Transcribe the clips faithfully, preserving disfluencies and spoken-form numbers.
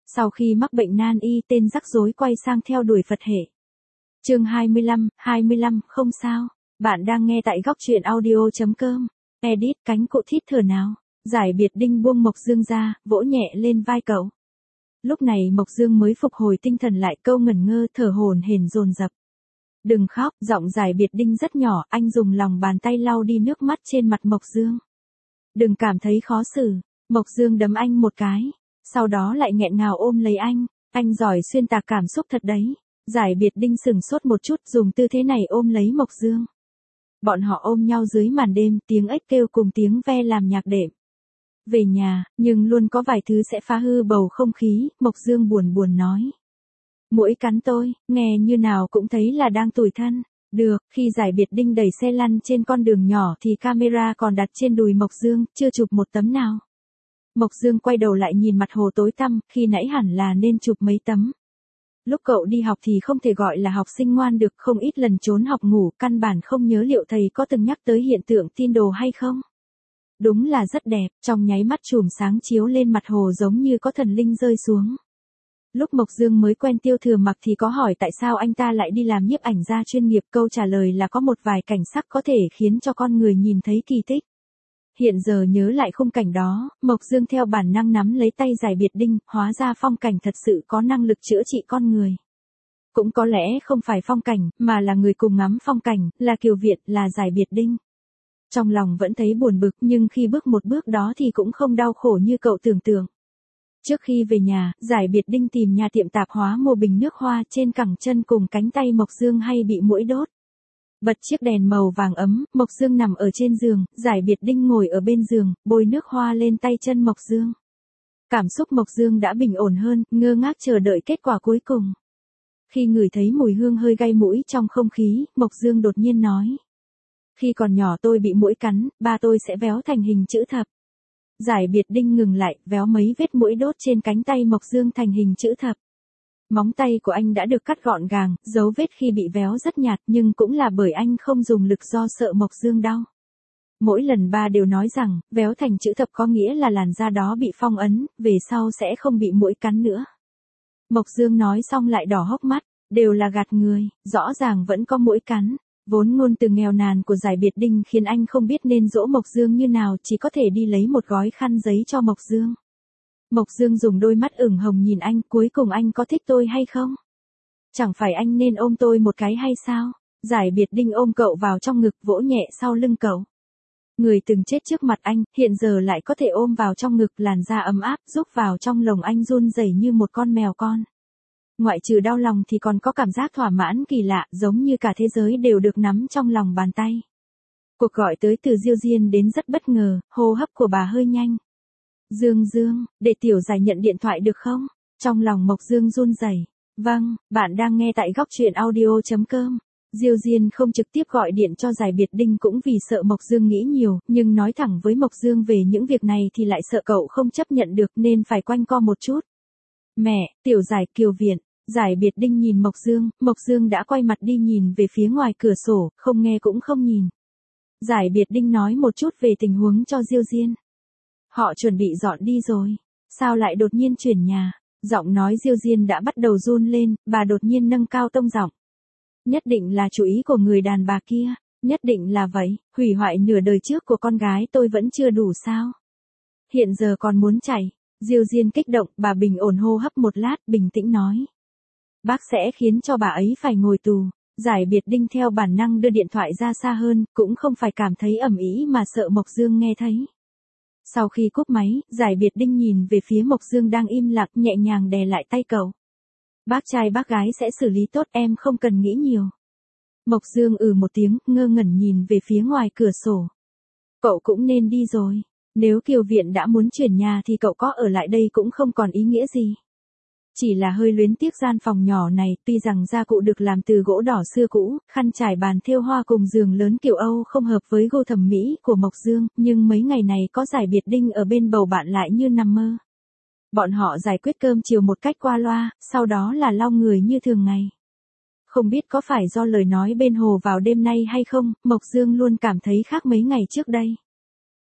Sau khi mắc bệnh nan y, tên rắc rối quay sang theo đuổi Phật hệ. Chương hai mươi lăm, hai mươi lăm, không sao. Bạn đang nghe tại góc truyện audio chấm com. Edit cánh cụt thít thở nào. Giải biệt Đinh buông Mộc Dương ra, vỗ nhẹ lên vai cậu. Lúc này Mộc Dương mới phục hồi tinh thần lại, câu ngẩn ngơ, thở hổn hển dồn dập. Đừng khóc, giọng Giải biệt Đinh rất nhỏ, anh dùng lòng bàn tay lau đi nước mắt trên mặt Mộc Dương. Đừng cảm thấy khó xử. Mộc Dương đấm anh một cái, sau đó lại nghẹn ngào ôm lấy anh. Anh giỏi xuyên tạc cảm xúc thật đấy. Giải biệt Đinh sừng sốt một chút, dùng tư thế này ôm lấy Mộc Dương. Bọn họ ôm nhau dưới màn đêm, tiếng ếch kêu cùng tiếng ve làm nhạc đệm. Về nhà, nhưng luôn có vài thứ sẽ phá hư bầu không khí, Mộc Dương buồn buồn nói. Muỗi cắn tôi, nghe như nào cũng thấy là đang tủi thân. Được, khi Giải biệt Đinh đẩy xe lăn trên con đường nhỏ thì camera còn đặt trên đùi Mộc Dương, chưa chụp một tấm nào. Mộc Dương quay đầu lại nhìn mặt hồ tối tăm, khi nãy hẳn là nên chụp mấy tấm. Lúc cậu đi học thì không thể gọi là học sinh ngoan được, không ít lần trốn học ngủ, căn bản không nhớ liệu thầy có từng nhắc tới hiện tượng tin đồ hay không. Đúng là rất đẹp, trong nháy mắt chùm sáng chiếu lên mặt hồ giống như có thần linh rơi xuống. Lúc Mộc Dương mới quen Tiêu Thừa Mặc thì có hỏi tại sao anh ta lại đi làm nhiếp ảnh gia chuyên nghiệp, câu trả lời là có một vài cảnh sắc có thể khiến cho con người nhìn thấy kỳ tích. Hiện giờ nhớ lại khung cảnh đó, Mộc Dương theo bản năng nắm lấy tay Giải biệt Đinh, hóa ra phong cảnh thật sự có năng lực chữa trị con người. Cũng có lẽ không phải phong cảnh, mà là người cùng ngắm phong cảnh, là Kiều Viện, là Giải biệt Đinh. Trong lòng vẫn thấy buồn bực, nhưng khi bước một bước đó thì cũng không đau khổ như cậu tưởng tượng. Trước khi về nhà, Giải biệt Đinh tìm nhà tiệm tạp hóa mua bình nước hoa, trên cẳng chân cùng cánh tay Mộc Dương hay bị muỗi đốt. Bật chiếc đèn màu vàng ấm, Mộc Dương nằm ở trên giường, Giải biệt Đinh ngồi ở bên giường, bôi nước hoa lên tay chân Mộc Dương. Cảm xúc Mộc Dương đã bình ổn hơn, ngơ ngác chờ đợi kết quả cuối cùng. Khi ngửi thấy mùi hương hơi gai mũi trong không khí, Mộc Dương đột nhiên nói. Khi còn nhỏ tôi bị muỗi cắn, ba tôi sẽ véo thành hình chữ thập. Giải biệt Đinh ngừng lại, véo mấy vết muỗi đốt trên cánh tay Mộc Dương thành hình chữ thập. Móng tay của anh đã được cắt gọn gàng, dấu vết khi bị véo rất nhạt, nhưng cũng là bởi anh không dùng lực do sợ Mộc Dương đau. Mỗi lần ba đều nói rằng, véo thành chữ thập có nghĩa là làn da đó bị phong ấn, về sau sẽ không bị muỗi cắn nữa. Mộc Dương nói xong lại đỏ hốc mắt, đều là gạt người, rõ ràng vẫn có muỗi cắn. Vốn ngôn từ nghèo nàn của Giải biệt Đinh khiến anh không biết nên dỗ Mộc Dương như nào, chỉ có thể đi lấy một gói khăn giấy cho Mộc Dương. Mộc Dương dùng đôi mắt ửng hồng nhìn anh, cuối cùng anh có thích tôi hay không? Chẳng phải anh nên ôm tôi một cái hay sao? Giải biệt Đinh ôm cậu vào trong ngực, vỗ nhẹ sau lưng cậu. Người từng chết trước mặt anh, hiện giờ lại có thể ôm vào trong ngực, làn da ấm áp, giúp vào trong lồng anh run rẩy như một con mèo con. Ngoại trừ đau lòng thì còn có cảm giác thỏa mãn kỳ lạ, giống như cả thế giới đều được nắm trong lòng bàn tay. Cuộc gọi tới từ Diêu Diên đến rất bất ngờ, hô hấp của bà hơi nhanh. Dương Dương, để Tiểu Giải nhận điện thoại được không? Trong lòng Mộc Dương run rẩy. Vâng, bạn đang nghe tại góc truyện audio chấm com. Diêu Diên không trực tiếp gọi điện cho Giải biệt Đinh cũng vì sợ Mộc Dương nghĩ nhiều, nhưng nói thẳng với Mộc Dương về những việc này thì lại sợ cậu không chấp nhận được nên phải quanh co một chút. Mẹ, Tiểu Giải, Kiều Viện. Giải biệt Đinh nhìn Mộc Dương, Mộc Dương đã quay mặt đi nhìn về phía ngoài cửa sổ, không nghe cũng không nhìn. Giải biệt Đinh nói một chút về tình huống cho Diêu Diên. Họ chuẩn bị dọn đi rồi. Sao lại đột nhiên chuyển nhà? Giọng nói Diêu Diên đã bắt đầu run lên, bà đột nhiên nâng cao tông giọng. Nhất định là chủ ý của người đàn bà kia, nhất định là vậy, hủy hoại nửa đời trước của con gái tôi vẫn chưa đủ sao? Hiện giờ còn muốn chạy. Diêu Diên kích động, bà bình ổn hô hấp một lát, bình tĩnh nói. Bác sẽ khiến cho bà ấy phải ngồi tù. Giải biệt Đinh theo bản năng đưa điện thoại ra xa hơn, cũng không phải cảm thấy ầm ĩ mà sợ Mộc Dương nghe thấy. Sau khi cúp máy, Giải biệt Đinh nhìn về phía Mộc Dương đang im lặng, nhẹ nhàng đè lại tay cậu. Bác trai bác gái sẽ xử lý tốt, em không cần nghĩ nhiều. Mộc Dương ừ một tiếng, ngơ ngẩn nhìn về phía ngoài cửa sổ. Cậu cũng nên đi rồi. Nếu Kiều Viện đã muốn chuyển nhà thì cậu có ở lại đây cũng không còn ý nghĩa gì. Chỉ là hơi luyến tiếc gian phòng nhỏ này, tuy rằng gia cụ được làm từ gỗ đỏ xưa cũ, khăn trải bàn thêu hoa cùng giường lớn kiểu Âu không hợp với gu thẩm mỹ của Mộc Dương, nhưng mấy ngày này có Giải biệt Đinh ở bên bầu bạn lại như nằm mơ. Bọn họ giải quyết cơm chiều một cách qua loa, sau đó là lau người như thường ngày. Không biết có phải do lời nói bên hồ vào đêm nay hay không, Mộc Dương luôn cảm thấy khác mấy ngày trước đây.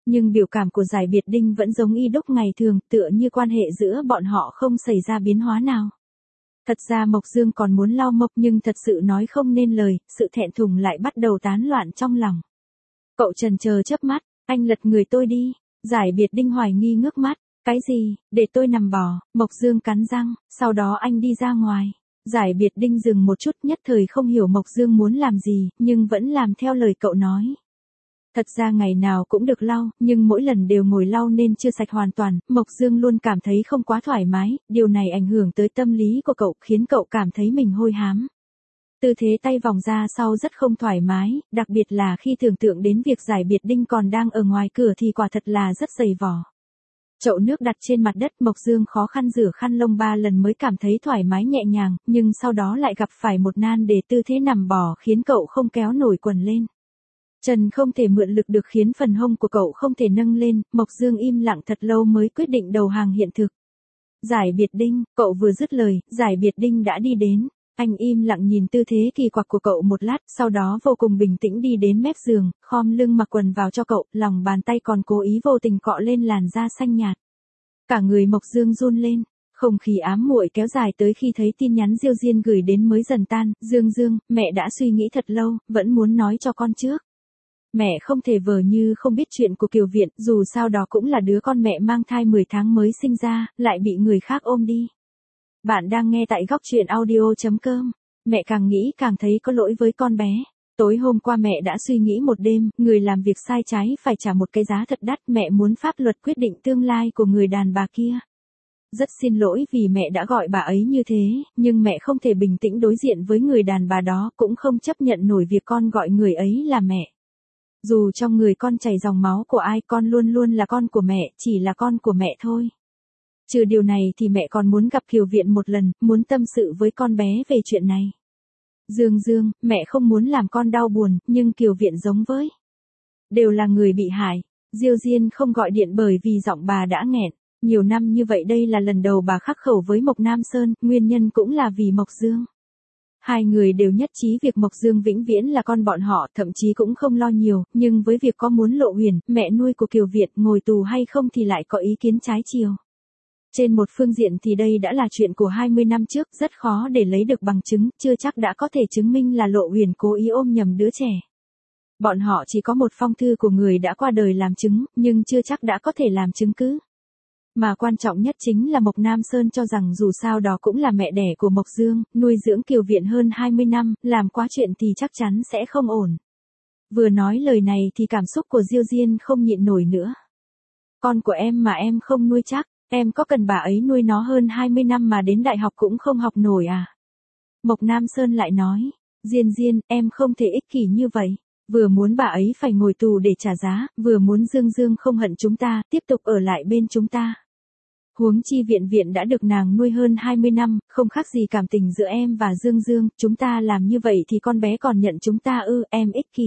Nhưng biểu cảm của Giải Biệt Đinh vẫn giống y đúc ngày thường, tựa như quan hệ giữa bọn họ không xảy ra biến hóa nào. Thật ra Mộc Dương còn muốn lau mộc nhưng thật sự nói không nên lời, sự thẹn thùng lại bắt đầu tán loạn trong lòng. Cậu trần chờ chớp mắt, anh lật người tôi đi. Giải Biệt Đinh hoài nghi ngước mắt, cái gì, để tôi nằm bò. Mộc Dương cắn răng, sau đó anh đi ra ngoài. Giải Biệt Đinh dừng một chút, nhất thời không hiểu Mộc Dương muốn làm gì, nhưng vẫn làm theo lời cậu nói. Thật ra ngày nào cũng được lau, nhưng mỗi lần đều ngồi lau nên chưa sạch hoàn toàn, Mộc Dương luôn cảm thấy không quá thoải mái, điều này ảnh hưởng tới tâm lý của cậu, khiến cậu cảm thấy mình hôi hám. Tư thế tay vòng ra sau rất không thoải mái, đặc biệt là khi tưởng tượng đến việc Giải Biệt Đinh còn đang ở ngoài cửa thì quả thật là rất dày vò. Chậu nước đặt trên mặt đất, Mộc Dương khó khăn rửa khăn lông ba lần mới cảm thấy thoải mái nhẹ nhàng, nhưng sau đó lại gặp phải một nan đề tư thế nằm bò khiến cậu không kéo nổi quần lên. Chân không thể mượn lực được khiến phần hông của cậu không thể nâng lên, Mộc Dương im lặng thật lâu mới quyết định đầu hàng hiện thực. Giải Biệt Đinh, cậu vừa dứt lời, Giải Biệt Đinh đã đi đến. Anh im lặng nhìn tư thế kỳ quặc của cậu một lát, sau đó vô cùng bình tĩnh đi đến mép giường, khom lưng mặc quần vào cho cậu, lòng bàn tay còn cố ý vô tình cọ lên làn da xanh nhạt. Cả người Mộc Dương run lên, không khí ám muội kéo dài tới khi thấy tin nhắn Diêu Diên gửi đến mới dần tan. Dương Dương, mẹ đã suy nghĩ thật lâu, vẫn muốn nói cho con trước. Mẹ không thể vờ như không biết chuyện của Kiều Viện, dù sao đó cũng là đứa con mẹ mang thai mười tháng mới sinh ra, lại bị người khác ôm đi. Bạn đang nghe tại góc truyện audio chấm com. Mẹ càng nghĩ càng thấy có lỗi với con bé. Tối hôm qua mẹ đã suy nghĩ một đêm, người làm việc sai trái phải trả một cái giá thật đắt, mẹ muốn pháp luật quyết định tương lai của người đàn bà kia. Rất xin lỗi vì mẹ đã gọi bà ấy như thế, nhưng mẹ không thể bình tĩnh đối diện với người đàn bà đó, cũng không chấp nhận nổi việc con gọi người ấy là mẹ. Dù trong người con chảy dòng máu của ai, con luôn luôn là con của mẹ, chỉ là con của mẹ thôi. Trừ điều này thì mẹ còn muốn gặp Kiều Viện một lần, muốn tâm sự với con bé về chuyện này. Dương Dương, mẹ không muốn làm con đau buồn, nhưng Kiều Viện giống với đều là người bị hại. Diêu Diên không gọi điện bởi vì giọng bà đã nghẹn. Nhiều năm như vậy đây là lần đầu bà khắc khẩu với Mộc Nam Sơn, nguyên nhân cũng là vì Mộc Dương. Hai người đều nhất trí việc Mộc Dương vĩnh viễn là con bọn họ, thậm chí cũng không lo nhiều, nhưng với việc có muốn Lộ Huyền, mẹ nuôi của Kiều Viện, ngồi tù hay không thì lại có ý kiến trái chiều. Trên một phương diện thì đây đã là chuyện của hai mươi năm trước, rất khó để lấy được bằng chứng, chưa chắc đã có thể chứng minh là Lộ Huyền cố ý ôm nhầm đứa trẻ. Bọn họ chỉ có một phong thư của người đã qua đời làm chứng, nhưng chưa chắc đã có thể làm chứng cứ. Mà quan trọng nhất chính là Mộc Nam Sơn cho rằng dù sao đó cũng là mẹ đẻ của Mộc Dương, nuôi dưỡng Kiều Viện hơn hai mươi năm, làm quá chuyện thì chắc chắn sẽ không ổn. Vừa nói lời này thì cảm xúc của Diêu Diên không nhịn nổi nữa. Con của em mà em không nuôi chắc, em có cần bà ấy nuôi nó hơn hai mươi năm mà đến đại học cũng không học nổi à? Mộc Nam Sơn lại nói, Diên Diên, em không thể ích kỷ như vậy. Vừa muốn bà ấy phải ngồi tù để trả giá, vừa muốn Dương Dương không hận chúng ta, tiếp tục ở lại bên chúng ta. Huống chi Viện Viện đã được nàng nuôi hơn hai mươi năm, không khác gì cảm tình giữa em và Dương Dương, chúng ta làm như vậy thì con bé còn nhận chúng ta ư, em ích kỷ.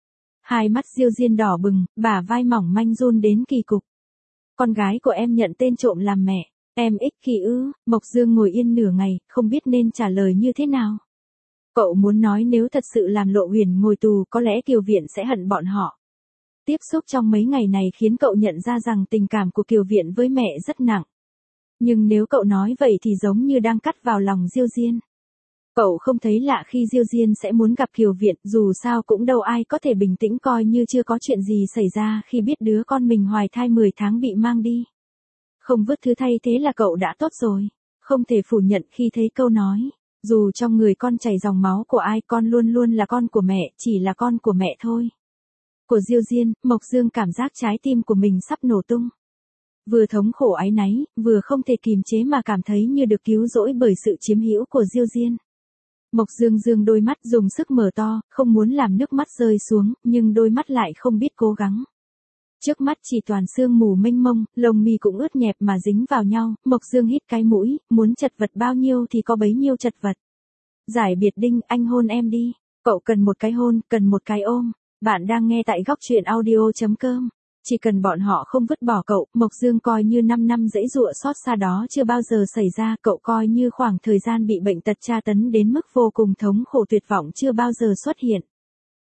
Hai mắt Diêu Diên đỏ bừng, bả vai mỏng manh run đến kỳ cục. Con gái của em nhận tên trộm làm mẹ, em ích kỷ ư? Mộc Dương ngồi yên nửa ngày, không biết nên trả lời như thế nào. Cậu muốn nói nếu thật sự làm Lộ Huyền ngồi tù có lẽ Kiều Viện sẽ hận bọn họ. Tiếp xúc trong mấy ngày này khiến cậu nhận ra rằng tình cảm của Kiều Viện với mẹ rất nặng. Nhưng nếu cậu nói vậy thì giống như đang cắt vào lòng Diêu Diên. Cậu không thấy lạ khi Diêu Diên sẽ muốn gặp Kiều Viện, dù sao cũng đâu ai có thể bình tĩnh coi như chưa có chuyện gì xảy ra khi biết đứa con mình hoài thai mười tháng bị mang đi. Không vứt thứ thay thế là cậu đã tốt rồi. Không thể phủ nhận khi thấy câu nói, dù trong người con chảy dòng máu của ai, con luôn luôn là con của mẹ, chỉ là con của mẹ thôi. Của Diêu Diên, Mộc Dương cảm giác trái tim của mình sắp nổ tung. Vừa thống khổ áy náy, vừa không thể kìm chế mà cảm thấy như được cứu rỗi bởi sự chiếm hữu của Diêu Diên. Mộc Dương dương đôi mắt dùng sức mở to, không muốn làm nước mắt rơi xuống, nhưng đôi mắt lại không biết cố gắng. Trước mắt chỉ toàn sương mù mênh mông, lông mi cũng ướt nhẹp mà dính vào nhau, Mộc Dương hít cái mũi, muốn chật vật bao nhiêu thì có bấy nhiêu chật vật. Giải Biệt Đinh, anh hôn em đi. Cậu cần một cái hôn, cần một cái ôm. Bạn đang nghe tại góc truyện audio chấm com. Chỉ cần bọn họ không vứt bỏ cậu, Mộc Dương coi như năm năm dãy dụa xót xa đó chưa bao giờ xảy ra, cậu coi như khoảng thời gian bị bệnh tật tra tấn đến mức vô cùng thống khổ tuyệt vọng chưa bao giờ xuất hiện.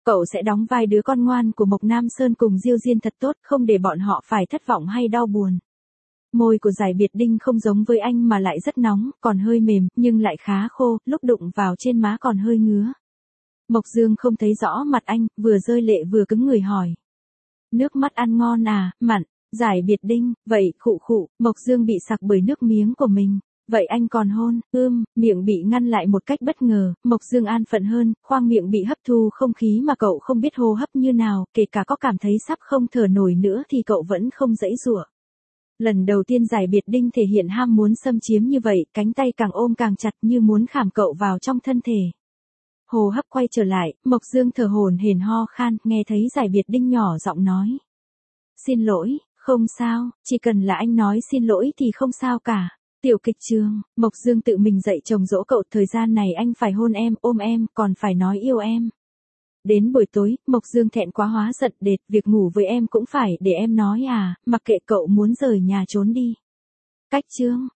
cậu sẽ đóng vai đứa con ngoan của Mộc Nam Sơn cùng Diêu Diên thật tốt, không để bọn họ phải thất vọng hay đau buồn. Môi của Giải Biệt Đinh không giống với anh mà lại rất nóng, còn hơi mềm, nhưng lại khá khô, lúc đụng vào trên má còn hơi ngứa. Mộc Dương không thấy rõ mặt anh, vừa rơi lệ vừa cứng người hỏi. Nước mắt ăn ngon à, mặn, Giải Biệt Đinh, vậy, khụ khụ, Mộc Dương bị sặc bởi nước miếng của mình. Vậy anh còn hôn, ưm, miệng bị ngăn lại một cách bất ngờ, Mộc Dương an phận hơn, khoang miệng bị hấp thu không khí mà cậu không biết hô hấp như nào, kể cả có cảm thấy sắp không thở nổi nữa thì cậu vẫn không giãy giụa. Lần đầu tiên Giải Biệt Đinh thể hiện ham muốn xâm chiếm như vậy, cánh tay càng ôm càng chặt như muốn khảm cậu vào trong thân thể. Hô hấp quay trở lại, Mộc Dương thở hổn hển ho khan, nghe thấy Giải Biệt Đinh nhỏ giọng nói. Xin lỗi, không sao, chỉ cần là anh nói xin lỗi thì không sao cả. Tiểu kịch trường, Mộc Dương tự mình dạy chồng dỗ cậu, thời gian này anh phải hôn em, ôm em, còn phải nói yêu em. Đến buổi tối, Mộc Dương thẹn quá hóa giận, đệt, việc ngủ với em cũng phải để em nói à, mặc kệ cậu muốn rời nhà trốn đi. Cách chương.